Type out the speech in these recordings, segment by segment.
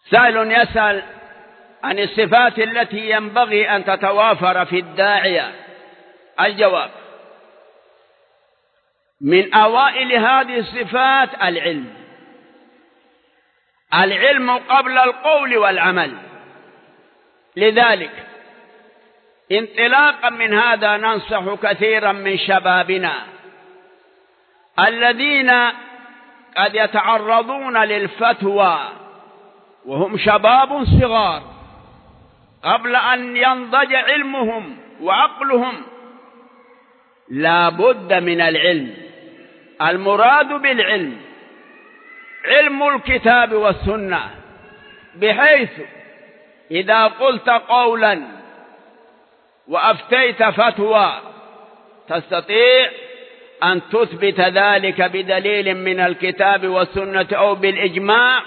سائل يسأل عن الصفات التي ينبغي أن تتوافر في الداعية. الجواب: من أوائل هذه الصفات العلم قبل القول والعمل. لذلك انطلاقا من هذا ننصح كثيرا من شبابنا الذين قد يتعرضون للفتوى وهم شباب صغار قبل أن ينضج علمهم وعقلهم. لا بد من العلم. المراد بالعلم علم الكتاب والسنة، بحيث إذا قلت قولا وأفتيت فتوى تستطيع أن تثبت ذلك بدليل من الكتاب والسنة أو بالإجماع،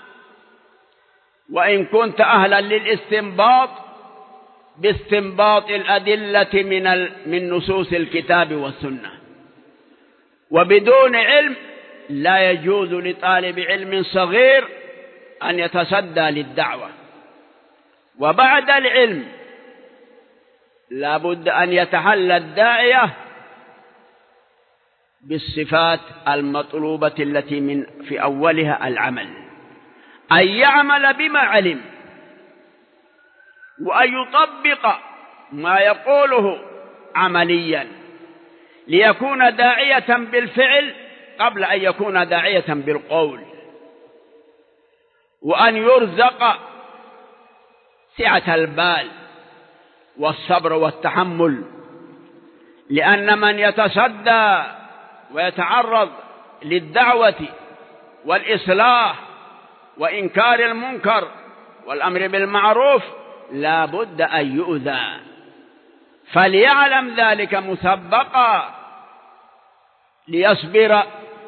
وإن كنت أهلا للاستنباط باستنباط الأدلة من نصوص الكتاب والسنة. وبدون علم لا يجوز لطالب علم صغير أن يتصدى للدعوة. وبعد العلم لا بد أن يتحلى الداعية بالصفات المطلوبة التي في أولها العمل، أن يعمل بما علم وأن يطبق ما يقوله عمليا ليكون داعية بالفعل قبل أن يكون داعية بالقول، وأن يرزق سعة البال والصبر والتحمل، لأن من يتصدى ويتعرض للدعوة والإصلاح وإنكار المنكر والأمر بالمعروف لا بد أن يؤذى، فليعلم ذلك مسبقا ليصبر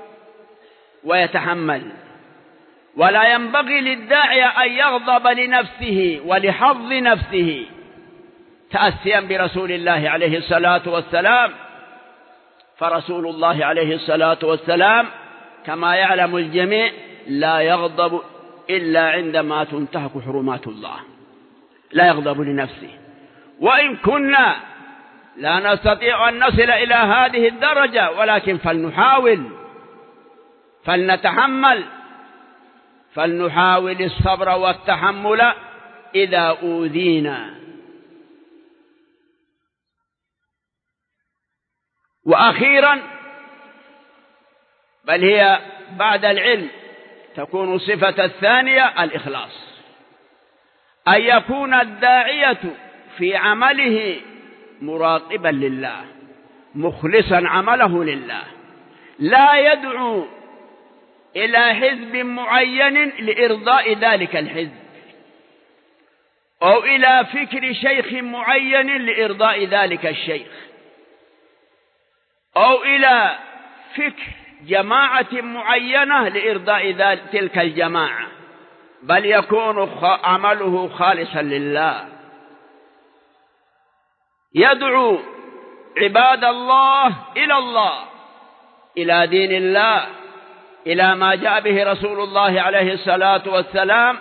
ويتحمل. ولا ينبغي للداعية أن يغضب لنفسه ولحظ نفسه تأسيا برسول الله عليه الصلاة والسلام، فرسول الله عليه الصلاة والسلام كما يعلم الجميع لا يغضب إلا عندما تنتهك حرمات الله، لا يغضب لنفسه. وإن كنا لا نستطيع أن نصل إلى هذه الدرجة، ولكن فلنحاول، فلنحاول الصبر والتحمل إذا أوذينا. وأخيرا، بل هي بعد العلم تكون الصفة الثانية الإخلاص، أن يكون الداعية في عمله مراقبا لله مخلصا عمله لله، لا يدعو إلى حزب معين لإرضاء ذلك الحزب، أو إلى فكر شيخ معين لإرضاء ذلك الشيخ، أو إلى فكر جماعة معينة لإرضاء تلك الجماعة، بل يكون عمله خالصا لله، يدعو عباد الله إلى دين الله، إلى ما جاء به رسول الله عليه الصلاة والسلام،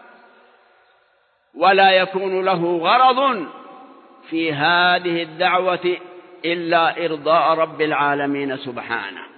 ولا يكون له غرض في هذه الدعوة إلا إرضاء رب العالمين سبحانه.